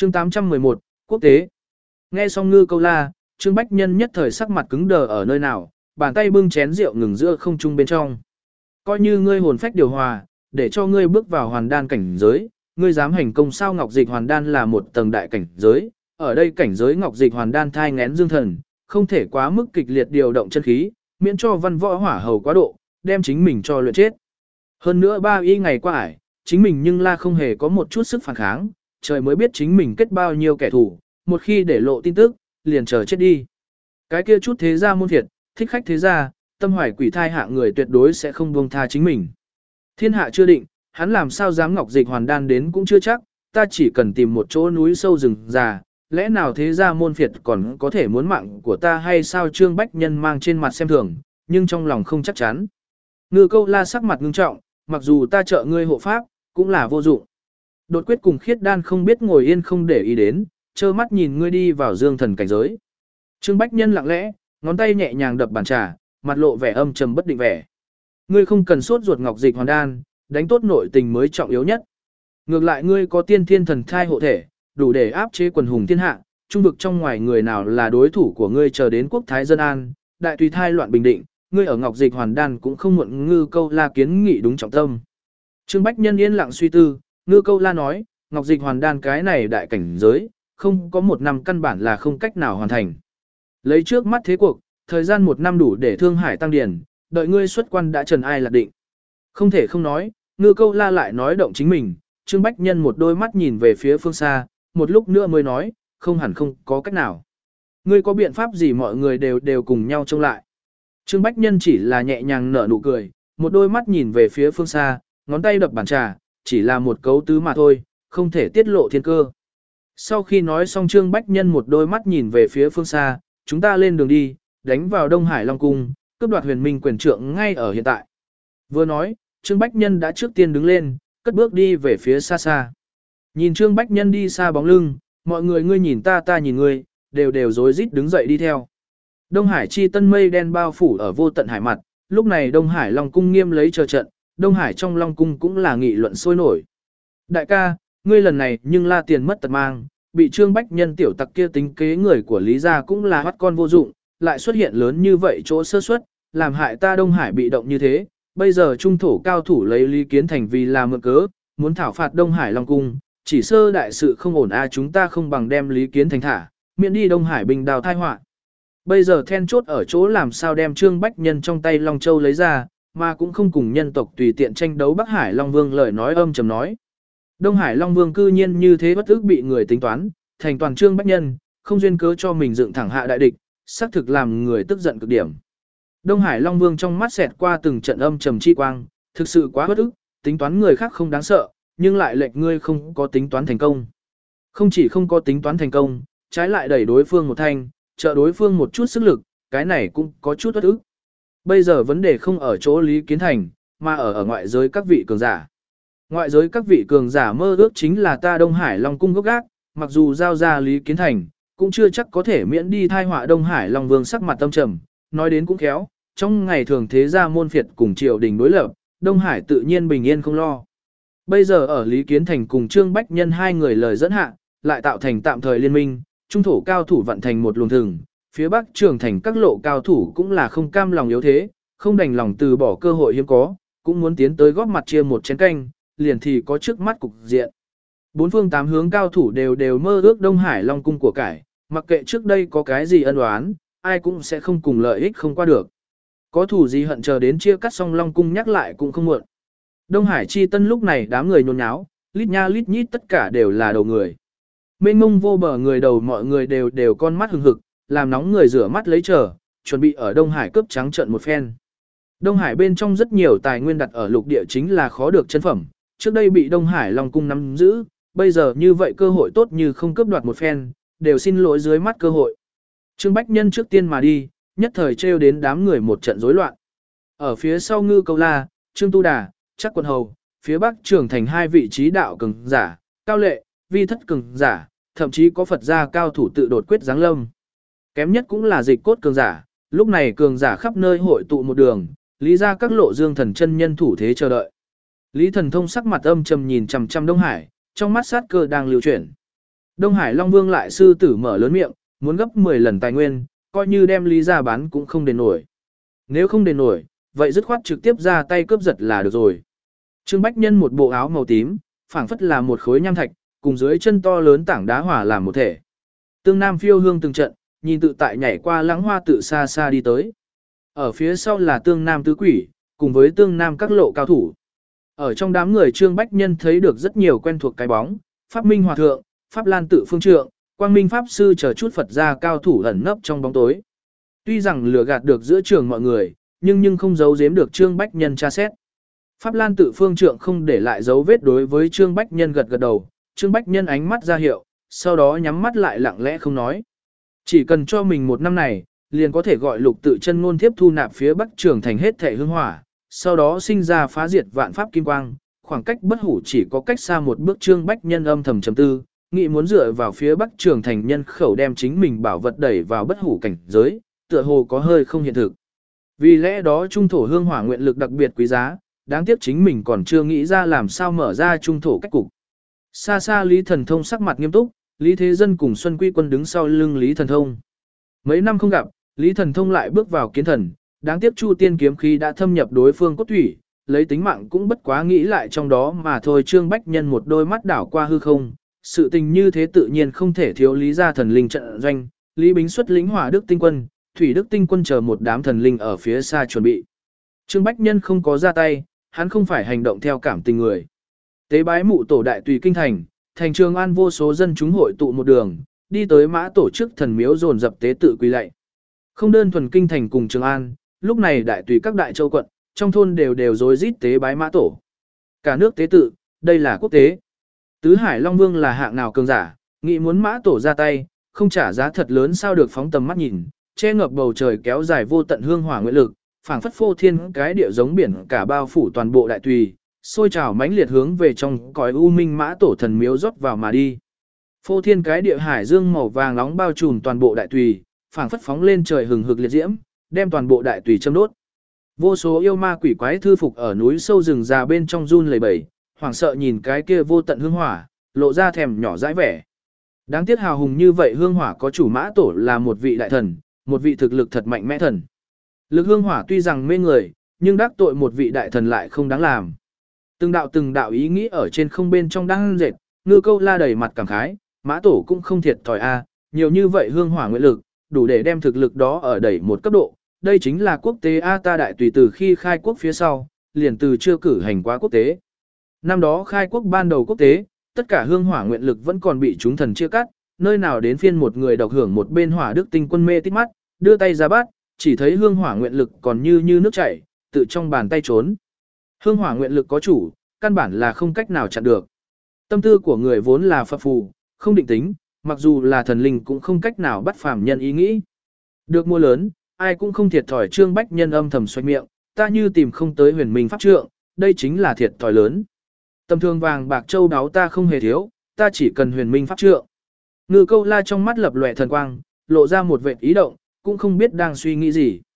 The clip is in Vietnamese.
Chương 811, Quốc tế. Nghe xong Ngư Câu La, Trương Bách Nhân nhất thời sắc mặt cứng đờ ở nơi nào, bàn tay bưng chén rượu ngừng giữa không trung bên trong. Coi như ngươi hồn phách điều hòa, để cho ngươi bước vào hoàn đan cảnh giới, ngươi dám hành công sao? Ngọc Dịch Hoàn Đan là một tầng đại cảnh giới, ở đây cảnh giới Ngọc Dịch Hoàn Đan thai nghén dương thần, không thể quá mức kịch liệt điều động chân khí, miễn cho văn võ hỏa hầu quá độ, đem chính mình cho luyện chết. Hơn nữa 3 y ngày qua ải, chính mình nhưng là không hề có một chút sức phản kháng, trời mới biết chính mình kết bao nhiêu kẻ thù, một khi để lộ tin tức, liền chờ chết đi. Cái kia chút thế gia môn thiệt, thích khách thế gia, tâm hoài quỷ thai hạ người tuyệt đối sẽ không buông tha chính mình. Thiên hạ chưa định, hắn làm sao dám Ngọc Dịch Hoàn Đan đến cũng chưa chắc, ta chỉ cần tìm một chỗ núi sâu rừng già, lẽ nào thế gia môn phiệt còn có thể muốn mạng của ta hay sao? Trương Bách Nhân mang trên mặt xem thường, nhưng trong lòng không chắc chắn. Ngư Câu La sắc mặt ngưng trọng, mặc dù ta trợ ngươi hộ pháp, cũng là vô dụng. Đột quyết cùng Khiết Đan không biết ngồi yên không để ý đến, trơ mắt nhìn ngươi đi vào dương thần cảnh giới. Trương Bách Nhân lặng lẽ, ngón tay nhẹ nhàng đập bàn trà, mặt lộ vẻ âm trầm bất định vẻ. Ngươi không cần sốt ruột Ngọc Dịch Hoàn Đan, đánh tốt nội tình mới trọng yếu nhất. Ngược lại ngươi có tiên thiên thần thai hộ thể, đủ để áp chế quần hùng thiên hạ, trung vực trong ngoài người nào là đối thủ của ngươi? Chờ đến quốc thái dân an, đại tùy thai loạn bình định, ngươi ở Ngọc Dịch Hoàn Đan cũng không muộn. Ngư Câu La kiến nghị đúng trọng tâm. Trương Bách Nhân yên lặng suy tư, Ngư Câu La nói, Ngọc Dịch Hoàn Đan cái này đại cảnh giới, không có 1 năm căn bản là không cách nào hoàn thành. Lấy trước mắt thế cuộc, thời gian 1 năm đủ để Thương Hải tăng điển, đợi ngươi xuất quan đã trần ai lạc định. Không thể không nói, Ngư Câu La lại nói động chính mình. Trương Bách Nhân một đôi mắt nhìn về phía phương xa, một lúc nữa mới nói, không hẳn không có cách nào. Ngươi có biện pháp gì? Mọi người đều cùng nhau trông lại. Trương Bách Nhân chỉ là nhẹ nhàng nở nụ cười, một đôi mắt nhìn về phía phương xa, ngón tay đập bàn trà, chỉ là một cấu tứ mà thôi, không thể tiết lộ thiên cơ. Sau khi nói xong, Trương Bách Nhân một đôi mắt nhìn về phía phương xa, chúng ta lên đường đi, đánh vào Đông Hải Long Cung, cướp đoạt Huyền Minh quyền trượng ngay ở hiện tại. Vừa nói, Trương Bách Nhân đã trước tiên đứng lên, cất bước đi về phía xa xa. Nhìn Trương Bách Nhân đi xa bóng lưng, mọi người ngươi nhìn ta, ta nhìn ngươi, đều rối rít đứng dậy đi theo. Đông Hải chi tân mây đen bao phủ ở vô tận hải mặt, lúc này Đông Hải Long Cung nghiêm lấy chờ trận, Đông Hải trong Long Cung cũng là nghị luận sôi nổi. Đại ca, ngươi lần này nhưng la tiền mất tật mang, bị Trương Bách Nhân tiểu tặc kia tính kế, người của Lý gia cũng là bắt con vô dụng, lại xuất hiện lớn như vậy chỗ sơ suất, làm hại ta Đông Hải bị động như thế. Bây giờ trung thổ cao thủ lấy Lý Kiến Thành vì là mượn cớ, muốn thảo phạt Đông Hải Long Cung, chỉ sơ đại sự không ổn chúng ta không bằng đem Lý Kiến Thành thả, miễn đi Đông Hải bình đào thai họa. Bây giờ then chốt ở chỗ làm sao đem Trương Bách Nhân trong tay Long Châu lấy ra, mà cũng không cùng nhân tộc tùy tiện tranh đấu. Bắc Hải Long Vương lời nói âm trầm nói. Đông Hải Long Vương cư nhiên như thế bất ức bị người tính toán, thành toàn Trương Bách Nhân, không duyên cớ cho mình dựng thẳng hạ đại địch, xác thực làm người tức giận cực điểm. Đông Hải Long Vương trong mắt xẹt qua từng trận âm trầm chi quang, thực sự quá bất ức, tính toán người khác không đáng sợ, nhưng lại lệch ngươi không có tính toán thành công. Không chỉ không có tính toán thành công, trái lại đẩy đối phương một thanh, trợ đối phương một chút sức lực, cái này cũng có chút bất ức. Bây giờ vấn đề không ở chỗ Lý Kiến Thành, mà ở ngoại giới các vị cường giả. Ngoại giới các vị cường giả mơ ước chính là ta Đông Hải Long Cung gốc gác, mặc dù giao ra Lý Kiến Thành, cũng chưa chắc có thể miễn đi thai họa. Đông Hải Long Vương sắc mặt tâm trầm, nói đến cũng khéo, trong ngày thường thế gia môn phiệt cùng triều đình đối lập, Đông Hải tự nhiên bình yên không lo. Bây giờ ở Lý Kiến Thành cùng Trương Bách Nhân hai người lời dẫn hạ, lại tạo thành tạm thời liên minh, trung thổ cao thủ vận thành một luồng thừng, phía bắc trường thành các lộ cao thủ cũng là không cam lòng yếu thế, không đành lòng từ bỏ cơ hội hiếm có, cũng muốn tiến tới góp mặt chia một chén canh, liền thì có trước mắt cục diện. 4 phương 8 hướng cao thủ đều mơ ước Đông Hải Long Cung của cải, mặc kệ trước đây có cái gì ân oán, ai cũng sẽ không cùng lợi ích không qua được. Có thủ gì hận chờ đến chia cắt xong Long Cung nhắc lại cũng không muộn. Đông Hải chi tân lúc này đám người nhốn nháo, lít nha lít nhít tất cả đều là đầu người. Mênh mông vô bờ người đầu, mọi người đều con mắt hừng hực, làm nóng người rửa mắt lấy chờ, chuẩn bị ở Đông Hải cướp trắng trận một phen. Đông Hải bên trong rất nhiều tài nguyên đặt ở lục địa chính là khó được chân phẩm, trước đây bị Đông Hải Long Cung nắm giữ, bây giờ như vậy cơ hội tốt như không cướp đoạt một phen, đều xin lỗi dưới mắt cơ hội. Trương Bách Nhân trước tiên mà đi, nhất thời trêu đến đám người một trận rối loạn. Ở phía sau Ngư Câu La, Trương Tu Đà, Chắc Quận Hầu, phía bắc trưởng thành hai vị trí đạo cường giả, Cao Lệ, Vi Thất cường giả, thậm chí có Phật gia cao thủ tự đột quyết giáng lâm. Kém nhất cũng là Dịch Cốt cường giả, lúc này cường giả khắp nơi hội tụ một đường, Lý ra các lộ Dương Thần chân nhân thủ thế chờ đợi. Lý Thần Thông sắc mặt âm trầm nhìn chằm chằm Đông Hải, trong mắt sát cơ đang lưu chuyển. Đông Hải Long Vương lại sư tử mở lớn miệng, muốn gấp 10 lần tài nguyên, coi như đem Lý ra bán cũng không đền nổi. Nếu không đền nổi, vậy dứt khoát trực tiếp ra tay cướp giật là được rồi. Trương Bách Nhân một bộ áo màu tím, phảng phất là một khối nham thạch, cùng dưới chân to lớn tảng đá hòa làm một thể. Tương Nam phiêu hương từng trận, nhìn tự tại nhảy qua lãng hoa tự xa xa đi tới. Ở phía sau là Tương Nam tứ quỷ, cùng với Tương Nam các lộ cao thủ. Ở trong đám người Trương Bách Nhân thấy được rất nhiều quen thuộc cái bóng, Pháp Minh Hòa Thượng, Pháp Lan Tự Phương Trượng, Quang Minh Pháp Sư chờ chút Phật gia cao thủ ẩn nấp trong bóng tối. Tuy rằng lừa gạt được giữa trường mọi người, nhưng không giấu giếm được Trương Bách Nhân tra xét. Pháp Lan Tự Phương Trượng không để lại dấu vết đối với Trương Bách Nhân gật gật đầu, Trương Bách Nhân ánh mắt ra hiệu, sau đó nhắm mắt lại lặng lẽ không nói. Chỉ cần cho mình một năm này, liền có thể gọi Lục Tự Chân Ngôn tiếp thu nạp phía Bắc Trường thành hết thể hương hỏa, sau đó sinh ra phá diệt vạn pháp kim quang, khoảng cách bất hủ chỉ có cách xa một bước. Trương Bách Nhân âm thầm trầm tư, nghĩ muốn dựa vào phía Bắc Trường thành nhân khẩu đem chính mình bảo vật đẩy vào bất hủ cảnh giới, tựa hồ có hơi không hiện thực. Vì lẽ đó trung thổ hương hỏa nguyện lực đặc biệt quý giá, đáng tiếc chính mình còn chưa nghĩ ra làm sao mở ra trung thổ cách cục. Xa xa Lý Thần Thông sắc mặt nghiêm túc, Lý Thế Dân cùng Xuân Quy Quân đứng sau lưng Lý Thần Thông. Mấy năm không gặp, Lý Thần Thông lại bước vào kiến thần, đáng tiếc Chu Tiên kiếm khí đã thâm nhập đối phương cốt thủy, lấy tính mạng cũng bất quá nghĩ lại trong đó mà thôi. Trương Bách Nhân một đôi mắt đảo qua hư không, sự tình như thế tự nhiên không thể thiếu Lý gia thần linh trận doanh, Lý Bính xuất lĩnh Hỏa Đức Tinh Quân, Thủy Đức Tinh Quân chờ một đám thần linh ở phía xa chuẩn bị. Trương Bách Nhân không có ra tay, hắn không phải hành động theo cảm tình người. Tế bái mụ tổ đại tùy kinh thành, thành Trường An vô số dân chúng hội tụ một đường, đi tới mã tổ chức thần miếu dồn dập tế tự quỳ lạy. Không đơn thuần kinh thành cùng Trường An, lúc này đại tùy các đại châu quận, trong thôn đều rối rít tế bái mã tổ. Cả nước tế tự, đây là quốc tế. Tứ Hải Long Vương là hạng nào cường giả, nghĩ muốn mã tổ ra tay, không trả giá thật lớn sao được phóng tầm mắt nhìn, che ngập bầu trời kéo dài vô tận hương hỏa nguyện lực, phảng phất phô thiên cái địa giống biển cả bao phủ toàn bộ đại tùy, sôi trào mãnh liệt hướng về trong cõi u minh mã tổ thần miếu rót vào mà đi. Phô thiên cái địa hải dương màu vàng nóng bao trùm toàn bộ đại tùy, phảng phất phóng lên trời hừng hực liệt diễm, đem toàn bộ đại tùy châm đốt. Vô số yêu ma quỷ quái thư phục ở núi sâu rừng già bên trong run lẩy bẩy, hoảng sợ nhìn cái kia vô tận hương hỏa, lộ ra thèm nhỏ dãi vẻ. Đáng tiếc hào hùng như vậy hương hỏa có chủ mã tổ là một vị đại thần, một vị thực lực thật mạnh mẽ thần. Lực hương hỏa tuy rằng mê người, nhưng đắc tội một vị đại thần lại không đáng làm. Từng đạo ý nghĩ ở trên không bên trong đang dệt, Ngư Câu La đầy mặt cảm khái, mã tổ cũng không thiệt thòi a, nhiều như vậy hương hỏa nguyện lực, đủ để đem thực lực đó ở đẩy một cấp độ. Đây chính là quốc tế a, ta đại tùy từ khi khai quốc phía sau, liền từ chưa cử hành quá quốc tế. Năm đó khai quốc ban đầu quốc tế, tất cả hương hỏa nguyện lực vẫn còn bị chúng thần chia cắt, nơi nào đến phiên một người độc hưởng một bên Hỏa Đức Tinh Quân mê tít mắt, đưa tay ra bắt, chỉ thấy hương hỏa nguyện lực còn như nước chảy, tự trong bàn tay trốn. Hương hỏa nguyện lực có chủ, căn bản là không cách nào chặn được. Tâm tư của người vốn là phập phù, không định tính, mặc dù là thần linh cũng không cách nào bắt phàm nhân ý nghĩ. Được mua lớn, ai cũng không thiệt thòi. Trương Bách Nhân âm thầm xoay miệng, ta như tìm không tới huyền minh pháp trượng, đây chính là thiệt thòi lớn. Tầm thường vàng bạc châu đáo ta không hề thiếu, ta chỉ cần huyền minh pháp trượng. Ngư Câu La trong mắt lập lòe thần quang, lộ ra một vệt ý động, cũng không biết đang suy nghĩ gì.